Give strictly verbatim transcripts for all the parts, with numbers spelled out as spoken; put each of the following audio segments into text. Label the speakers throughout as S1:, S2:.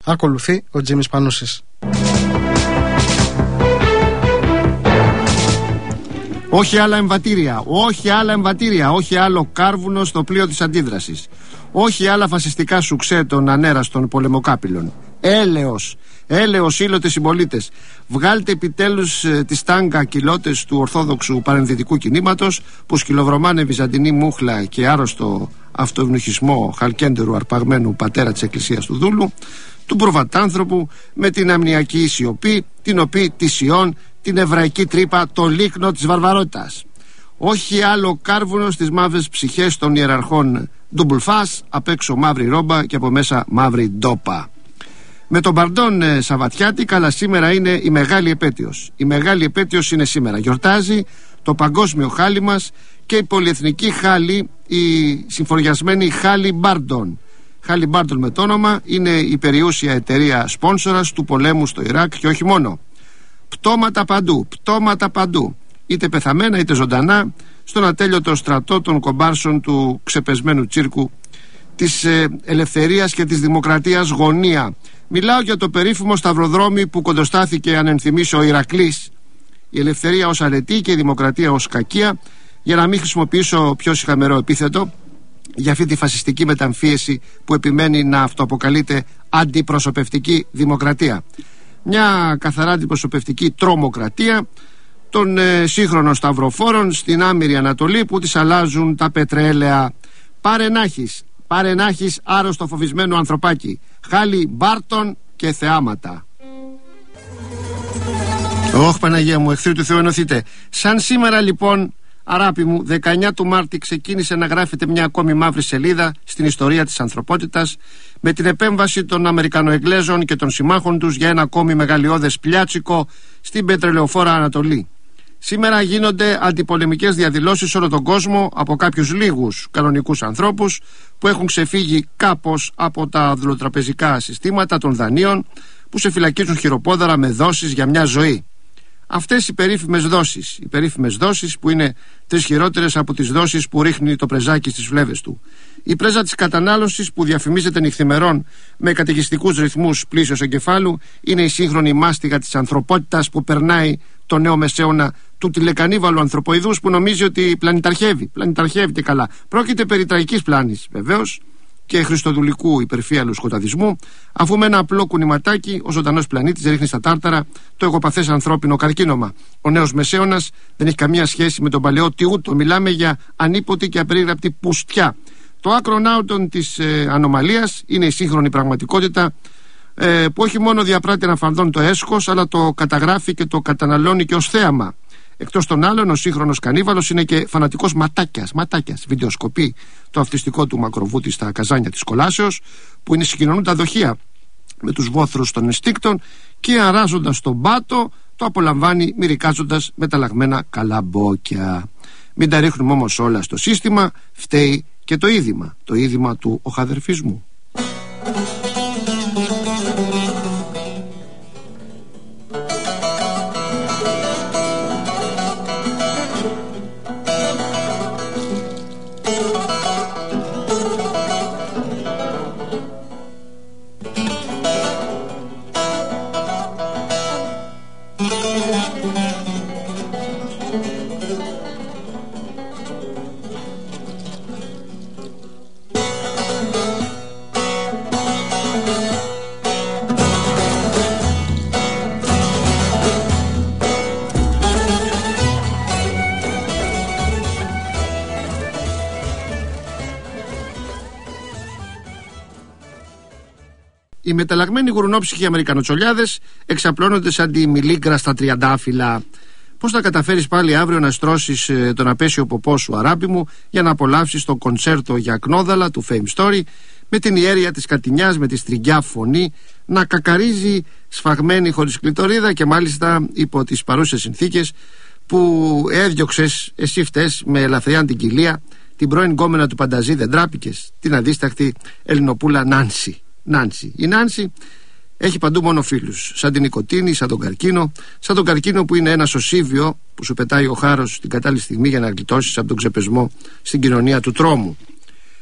S1: Ακολουθεί ο Τζίμις Πανούσης.
S2: Όχι άλλα εμβατήρια, όχι άλλα εμβατήρια, όχι άλλο κάρβουνο στο πλοίο της αντίδρασης. Όχι άλλα φασιστικά σουξέ των ανέραστων πολεμοκάπηλων. Έλεος, έλεος ήλωτες συμπολίτες. Βγάλτε επιτέλους ε, τις τάγκα κοιλώτες του ορθόδοξου παρενδυτικού κινήματος που σκυλοβρωμάνε βυζαντινή μούχλα και άρρωστο αυτοευνοχισμό χαλκέντερου αρπαγμένου πατέρα της Εκκλησίας του Δούλου, του προβατάνθρωπου με την αμνιακή σιωπή, την οποία τη σιών, την εβραϊκή τρύπα, το λίκνο της βαρβαρότητας. Όχι άλλο κάρβουνο στις μαύρες ψυχές των ιεραρχών ντουμπουλφάς, απ' έξω μαύρη ρόμπα και από μέσα μαύρη ντόπα. Με τον Μπαρντών ε, Σαββατιάτικα, αλλά σήμερα είναι η μεγάλη επέτειος. Η μεγάλη επέτειος είναι σήμερα. Γιορτάζει το παγκόσμιο χάλι μας και η πολυεθνική χάλι, η συμφωριασμένη Χάλι Μπαρντών. Χάλι Μπαρντών με το όνομα, είναι η περιούσια εταιρεία σπόνσορας του πολέμου στο Ιράκ και όχι μόνο. Πτώματα παντού, πτώματα παντού, είτε πεθαμένα είτε ζωντανά, στον ατέλειωτο στρατό των κομπάρσων του ξεπεσμένου τσίρκου της ε, ελευθερίας και της δημοκρατίας γωνία. Μιλάω για το περίφημο σταυροδρόμι που κοντοστάθηκε, αν ενθυμίσω, ο Ηρακλής. Η ελευθερία ως αρετή και η δημοκρατία ως κακία, για να μην χρησιμοποιήσω πιο σιχαμερό επίθετο για αυτή τη φασιστική μεταμφίεση που επιμένει να αυτοαποκαλείται αντιπροσωπευτική δημοκρατία. Μια καθαρά αντιπροσωπευτική τρομοκρατία των ε, σύγχρονων σταυροφόρων στην άμυρη Ανατολή που τις αλλάζουν τα πετρέλαια. Πάρε να έχεις, πάρε να έχεις άρρωστο φοβισμένο ανθρωπάκι. Χάλι Μπάρτον και θεάματα. Ωχ, Παναγία μου, εχθροί του Θεού ενωθείτε. Σαν σήμερα λοιπόν, αράπη μου, δεκαεννιά του Μάρτη ξεκίνησε να γράφεται μια ακόμη μαύρη σελίδα στην ιστορία της ανθρωπότητας με την επέμβαση των Αμερικανοεγγλέζων και των συμμάχων τους για ένα ακόμη μεγαλειώδες πλιάτσικο στην πετρελαιοφόρα Ανατολή. Σήμερα γίνονται αντιπολεμικές διαδηλώσεις σε όλο τον κόσμο από κάποιους λίγους κανονικούς ανθρώπους που έχουν ξεφύγει κάπως από τα δουλοτραπεζικά συστήματα των δανείων που σε φυλακίζουν χειροπόδαρα με δόσεις για μια ζωή. Αυτές οι περίφημες δόσεις, οι περίφημες δόσεις που είναι τρεις χειρότερες από τις δόσεις που ρίχνει το πρεζάκι στις φλέβες του. Η πρέζα της κατανάλωσης που διαφημίζεται νυχθημερών με καταιγιστικούς ρυθμούς πλήσεως εγκεφάλου είναι η σύγχρονη μάστιγα της ανθρωπότητας που περνάει το νέο μεσαίωνα του τηλεκανίβαλου ανθρωποειδούς που νομίζει ότι πλανηταρχεύει. Πλανηταρχεύει και καλά. Πρόκειται περί τραγικής πλάνης βεβαίως και χριστοδουλικού υπερφύαλου σκοταδισμού, αφού με ένα απλό κουνηματάκι ο ζωντανός πλανήτης ρίχνει στα τάρταρα το εγωπαθές ανθρώπινο καρκίνωμα. Ο νέος μεσαίωνας δεν έχει καμία σχέση με τον παλαιό τιούτο. Μιλάμε για ανίποτη και απερίγραπτη πουστιά. Το άκρον άουτον της ε, ανομαλίας είναι η σύγχρονη πραγματικότητα ε, που όχι μόνο διαπράττει αναφανδόν το έσχος, αλλά το καταγράφει και το καταναλώνει και ως θέαμα. Εκτός των άλλων, ο σύγχρονος κανίβαλος είναι και φανατικός ματάκιας, ματάκιας. Βιντεοσκοπεί το αυτιστικό του μακροβούτι στα καζάνια της κολάσεως, που είναι συγκοινωνούν τα δοχεία με τους βόθρους των ενστίκτων και αράζοντας τον πάτο, το απολαμβάνει μυρικάζοντας μεταλλαγμένα καλαμπόκια. Μην τα ρίχνουμε όμως όλα στο σύστημα, φταίει και το είδημα, το είδημα του οχαδερφισμού. Οι μεταλλαγμένοι γουρνόψυχοι Αμερικανοτσολιάδες εξαπλώνονται σαν τη μιλίγκρα στα τριαντάφυλλα. Πώς θα καταφέρεις πάλι αύριο να στρώσεις ε, τον απέσιο ποπό σου, αράπη μου, για να απολαύσεις το κονσέρτο για ακνόδαλα του Fame Story με την ιέρια της κατηνιάς, με τη στριγγιά φωνή να κακαρίζει σφαγμένη χωρίς κλειτορίδα και μάλιστα υπό τις παρούσες συνθήκες που έδιωξες εσύ φταίς με ελαφριά την κοιλία την πρώην γκόμενα του Πανταζή, δεν τράπηκες, την αδίσταχτη Ελληνοπούλα Νάνση. Νάνση. Η Νάνση έχει παντού μόνο φίλους, σαν την νοικοτήνη, σαν τον καρκίνο, σαν τον καρκίνο που είναι ένα σωσίβιο που σου πετάει ο χάρος την κατάλληλη στιγμή για να γλιτώσεις από τον ξεπεσμό στην κοινωνία του τρόμου.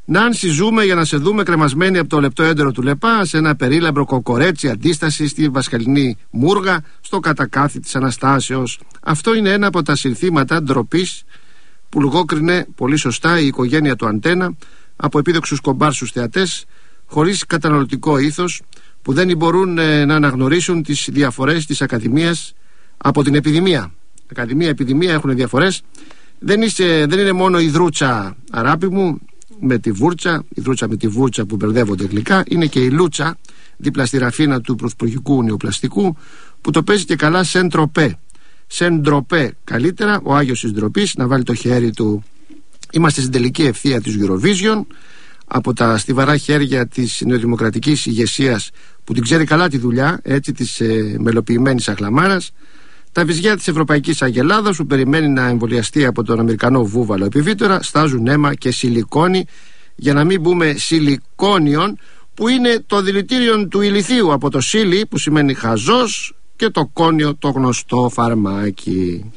S2: Νάνση, ζούμε για να σε δούμε κρεμασμένη από το λεπτό έντερο του Λεπά σε ένα περίλαμπρο κοκορέτσι αντίσταση στη βασκαλινή μούργα στο κατακάθι της Αναστάσεως. Αυτό είναι ένα από τα συνθήματα ντροπής που λογόκρινε πολύ σωστά η οικογένεια του Αντένα από επίδοξους κομπάρσους θεατές χωρίς καταναλωτικό ήθος που δεν μπορούν ε, να αναγνωρίσουν τις διαφορές της Ακαδημίας από την επιδημία. Ακαδημία, επιδημία έχουν διαφορές. Δεν, είσαι, δεν είναι μόνο η δρούτσα, αράπη μου, με τη βούρτσα, η δρούτσα με τη βούρτσα που μπερδεύονται γλυκά, είναι και η λούτσα δίπλα στη ραφίνα του πρωθυπουργικού νεοπλαστικού που το παίζει και καλά σεν τροπέ. Σεν ντροπέ καλύτερα, ο Άγιος της ντροπής, να βάλει το χέρι του. Είμαστε στην τελική ευθεία της Eurovision, από τα στιβαρά χέρια της νεοδημοκρατικής ηγεσίας που την ξέρει καλά τη δουλειά, έτσι, της ε, μελοποιημένης αχλαμάρας, τα βυζιά της Ευρωπαϊκής Αγελάδας που περιμένει να εμβολιαστεί από τον Αμερικανό βούβαλο επιβίτορα, στάζουν αίμα και σιλικόνη, για να μην πούμε σιλικόνιον, που είναι το δηλητήριο του ηλιθίου από το σίλι που σημαίνει χαζός και το κόνιο το γνωστό φαρμάκι.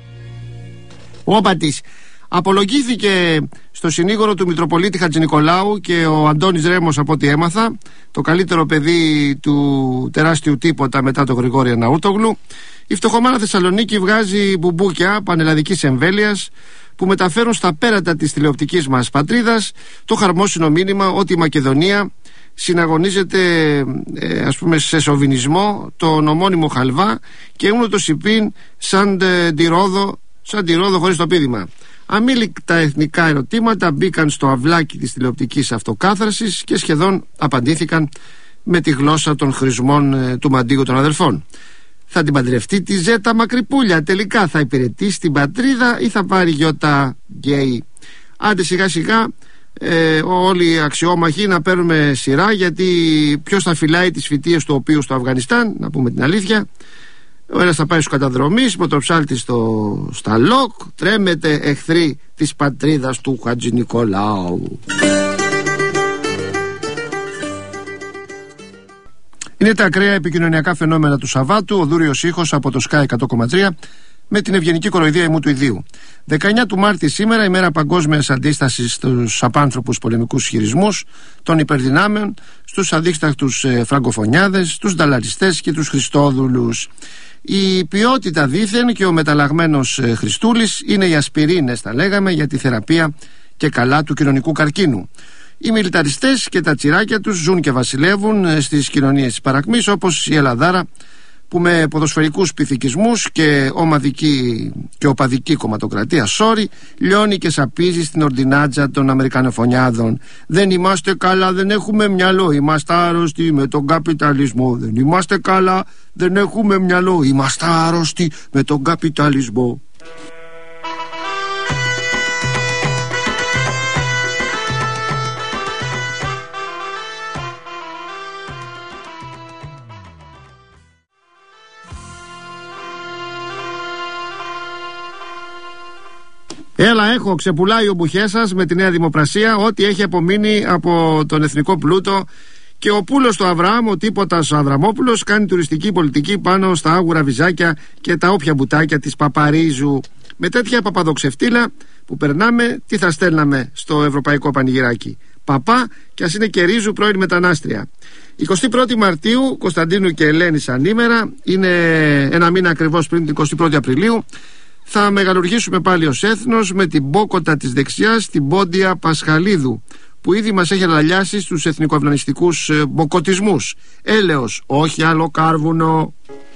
S2: Όπατης απολογήθηκε στο συνήγορο του Μητροπολίτη Χατζηνικολάου και ο Αντώνης Ρέμος, από ό,τι έμαθα, το καλύτερο παιδί του τεράστιου τίποτα μετά τον Γρηγόρη Αναούτογλου. Η φτωχομάνα Θεσσαλονίκη βγάζει μπουμπούκια πανελλαδικής εμβέλειας που μεταφέρουν στα πέρατα της τηλεοπτικής μας πατρίδας το χαρμόσυνο μήνυμα ότι η Μακεδονία συναγωνίζεται ε, ας πούμε σε σοβινισμό τον ομώνυμο Χαλβά και ούν το Σιπίν σαν τη Ρόδο, σαν τη Ρόδο χωρίς το πείδημα. Αμήλικτα εθνικά ερωτήματα μπήκαν στο αυλάκι της τηλεοπτικής αυτοκάθαρσης και σχεδόν απαντήθηκαν με τη γλώσσα των χρησμών ε, του μαντίγου των αδελφών. Θα την παντρευτεί τη Ζέτα Μακρυπούλια, τελικά θα υπηρετήσει την πατρίδα ή θα πάρει γιώτα γκέι? Άντε σιγά σιγά ε, όλοι οι αξιόμαχοι να παίρνουμε σειρά, γιατί ποιος θα φυλάει τις φοιτίες του οποίου στο Αφγανιστάν, να πούμε την αλήθεια. Ο ένας θα πάει στους καταδρομείς, μοτροψάλτης στο, στα ΛΟΚ. Τρέμεται εχθροί της πατρίδας του Χατζηνικολάου. Είναι τα ακραία επικοινωνιακά φαινόμενα του Σαββάτου, ο δούριος ήχος από το Sky εκατό κόμμα τρία με την ευγενική κοροϊδία ημού του ιδίου. δεκαεννιά του Μάρτη σήμερα, ημέρα παγκόσμιας αντίστασης στους απάνθρωπους πολεμικούς χειρισμούς των υπερδυνάμεων, στους αδίστακτους ε, φραγκοφωνιάδες, τους νταλαριστές και τους χριστόδουλους. Η ποιότητα δήθεν και ο μεταλλαγμένος ε, Χριστούλης είναι οι ασπιρίνες, τα λέγαμε, για τη θεραπεία και καλά του κοινωνικού καρκίνου. Οι μιλιταριστές και τα τσιράκια τους ζουν και βασιλεύουν στις κοινωνίες της παρακμής, όπως η Ελλαδάρα που με ποδοσφαιρικούς πυθικισμούς και ομαδική και οπαδική κομματοκρατία sorry, λιώνει και σαπίζει στην ορντινάτζα των Αμερικανοφωνιάδων. Δεν είμαστε καλά, δεν έχουμε μυαλό, είμαστε άρρωστοι με τον καπιταλισμό. Δεν είμαστε καλά, δεν έχουμε μυαλό, είμαστε άρρωστοι με τον καπιταλισμό. Έλα, έχω, ξεπουλάει ο μπουχές σας με τη Νέα Δημοπρασία ό,τι έχει απομείνει από τον εθνικό πλούτο, και ο πούλος του Αβραάμ, ο τίποτας ο Αδραμόπουλος, κάνει τουριστική πολιτική πάνω στα άγουρα βυζάκια και τα όποια μπουτάκια της Παπαρίζου. Με τέτοια παπαδοξευτήλα που περνάμε, τι θα στέλναμε στο ευρωπαϊκό πανηγυράκι? Παπά, και ας είναι και Ρίζου πρώην μετανάστρια. εικοστή πρώτη Μαρτίου, Κωνσταντίνου και Ελένης ανήμερα, είναι ένα μήνα ακριβώς πριν την εικοστή πρώτη Απριλίου. Θα μεγαλουργήσουμε πάλι ως έθνος με την μπόκοτα της δεξιάς, την Πόντια Πασχαλίδου, που ήδη μας έχει αλαλιάσει στους εθνικοαυνανιστικούς ε, μποκοτισμούς. Έλεος, όχι άλλο κάρβουνο.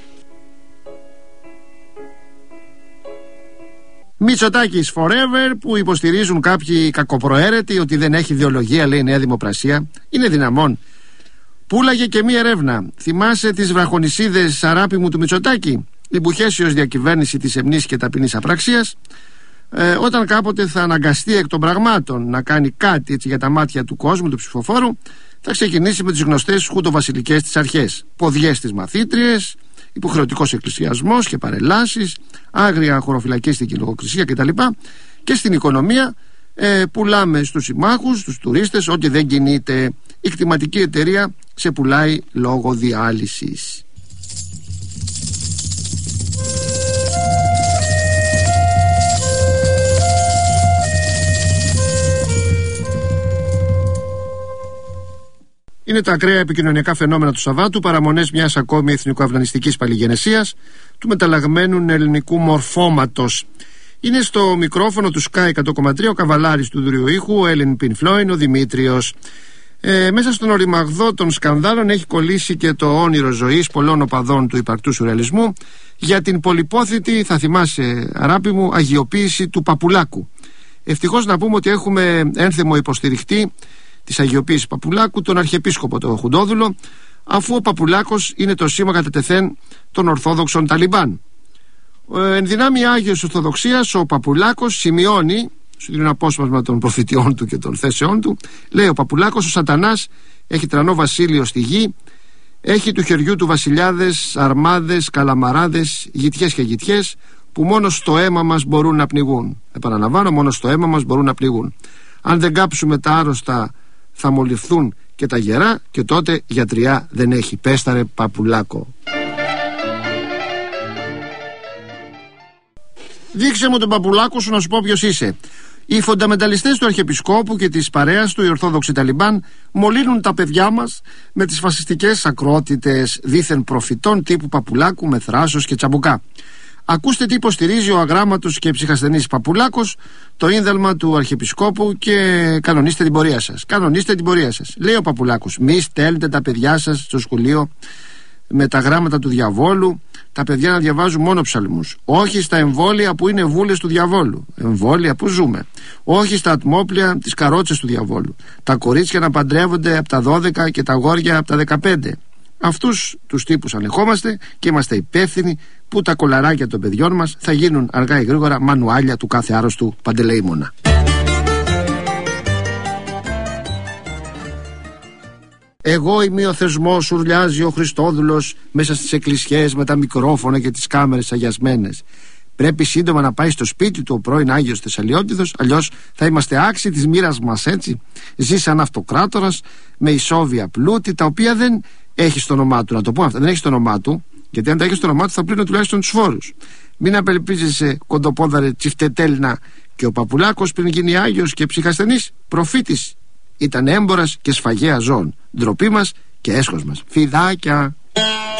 S2: Μητσοτάκης forever, που υποστηρίζουν κάποιοι κακοπροαίρετοι ότι δεν έχει ιδεολογία, λέει η Νέα Δημοπρασία. Είναι δυναμόν? Πούλαγε και μία ερεύνα. Θυμάσαι τις βραχονισίδες, αράπη μου, του Μητσοτάκη? Την πουχέσιος διακυβέρνηση της εμνής και ταπεινής απραξίας, ε, όταν κάποτε θα αναγκαστεί εκ των πραγμάτων να κάνει κάτι έτσι για τα μάτια του κόσμου, του ψηφοφόρου, θα ξεκινήσει με τις γνωστές χουτοβασιλικές της αρχές. Ποδιές στις μαθήτριες, υποχρεωτικός εκκλησιασμός και παρελάσεις, άγρια χωροφυλακίστικη λογοκρισία κτλ. Και στην οικονομία ε, πουλάμε στους συμμάχους, στους τουρίστες, ό,τι δεν κινείται. Η κτηματική εταιρεία σε πουλάει λόγω διάλυσης. Είναι τα ακραία επικοινωνιακά φαινόμενα του Σαββάτου, παραμονές μιας ακόμη εθνικοαυνανιστικής παλιγενεσίας, του μεταλλαγμένου ελληνικού μορφώματος. Είναι στο μικρόφωνο του Sky εκατό κόμμα τρία ο καβαλάρης του δουριού ήχου, ο Έλλην Πινφλόιν, ο Δημήτριος. Ε, μέσα στον οριμαγδό των σκανδάλων έχει κολλήσει και το όνειρο ζωής πολλών οπαδών του υπαρκτού σουρεαλισμού για την πολυπόθητη, θα θυμάσαι αγάπη μου, αγιοποίηση του Παπουλάκου. Ευτυχώς να πούμε ότι έχουμε ένθεμο υποστηριχτή της αγιοποίησης Παπουλάκου, τον Αρχιεπίσκοπο τον Χουντόδουλο, αφού ο Παπουλάκος είναι το σήμα κατά τεθέν των Ορθόδοξων Ταλιμπάν. Ε, εν δυνάμει Άγιος Ορθοδοξίας, ο Παπουλάκος σημειώνει, σου δίνει ένα απόσπασμα των προφητιών του και των θέσεών του, λέει ο Παπουλάκος: ο Σατανάς έχει τρανό βασίλειο στη γη, έχει του χεριού του βασιλιάδες, αρμάδες, καλαμαράδες, γητιές και γητιές, που μόνο στο αίμα μας μπορούν να πνιγούν. Επαναλαμβάνω, μόνο στο αίμα μας μπορούν να πνιγούν. Αν δεν κάψουμε τα άρρωστα, θα μολυφθούν και τα γερά, και τότε γιατριά δεν έχει. Πέσταρε Παπουλάκο. Δείξε μου τον Παπουλάκο σου να σου πω ποιος είσαι. Οι φονταμενταλιστές του Αρχιεπισκόπου και της παρέας του, οι Ορθόδοξοι Ταλιμπάν, μολύνουν τα παιδιά μας με τις φασιστικές ακρότητες δίθεν προφητών τύπου Παπουλάκου με θράσος και τσαμπουκά. Ακούστε τι υποστηρίζει ο αγράμματος και ψυχασθενής Παπουλάκος, το ίνδαλμα του Αρχιεπισκόπου, και κανονίστε την πορεία σας. Κανονίστε την πορεία σας. Λέει ο Παπουλάκος: μη στέλνετε τα παιδιά σας στο σχολείο με τα γράμματα του διαβόλου, τα παιδιά να διαβάζουν μόνο ψαλμούς. Όχι στα εμβόλια που είναι βούλες του διαβόλου. Εμβόλια που ζούμε. Όχι στα ατμόπλια, τις καρότσες του διαβόλου. Τα κορίτσια να παντρεύονται από τα δώδεκα και τα αγόρια από τα δεκαπέντε. Αυτούς τους τύπους ανεχόμαστε και είμαστε υπεύθυνοι που τα κολαράκια των παιδιών μας θα γίνουν αργά ή γρήγορα μανουάλια του κάθε άρρωστου παντελεήμονα. Εγώ είμαι ο θεσμός, ουρλιάζει ο Χριστόδουλος μέσα στις εκκλησιές με τα μικρόφωνα και τις κάμερες αγιασμένες. Πρέπει σύντομα να πάει στο σπίτι του ο πρώην Άγιος Θεσσαλιώτιδος, αλλιώς θα είμαστε άξιοι της μοίρας μας, έτσι. Ζει σαν αυτοκράτορας με ισόβια πλούτη, τα οποία δεν έχει στο όνομά του. Να το πω αυτά, δεν έχει στο όνομά του, γιατί αν τα έχει στο όνομά του θα πλύνω τουλάχιστον τους φόρους. Μην απελπίζεσαι, κοντοπόδαρε τσιφτετέλνα. Και ο Παπουλάκος, πριν γίνει Άγιος και ψυχασθενής, προφήτης, ήταν έμπορας και σφαγέα ζώων. Ντροπή μας και έσχος μας. Φιδάκια.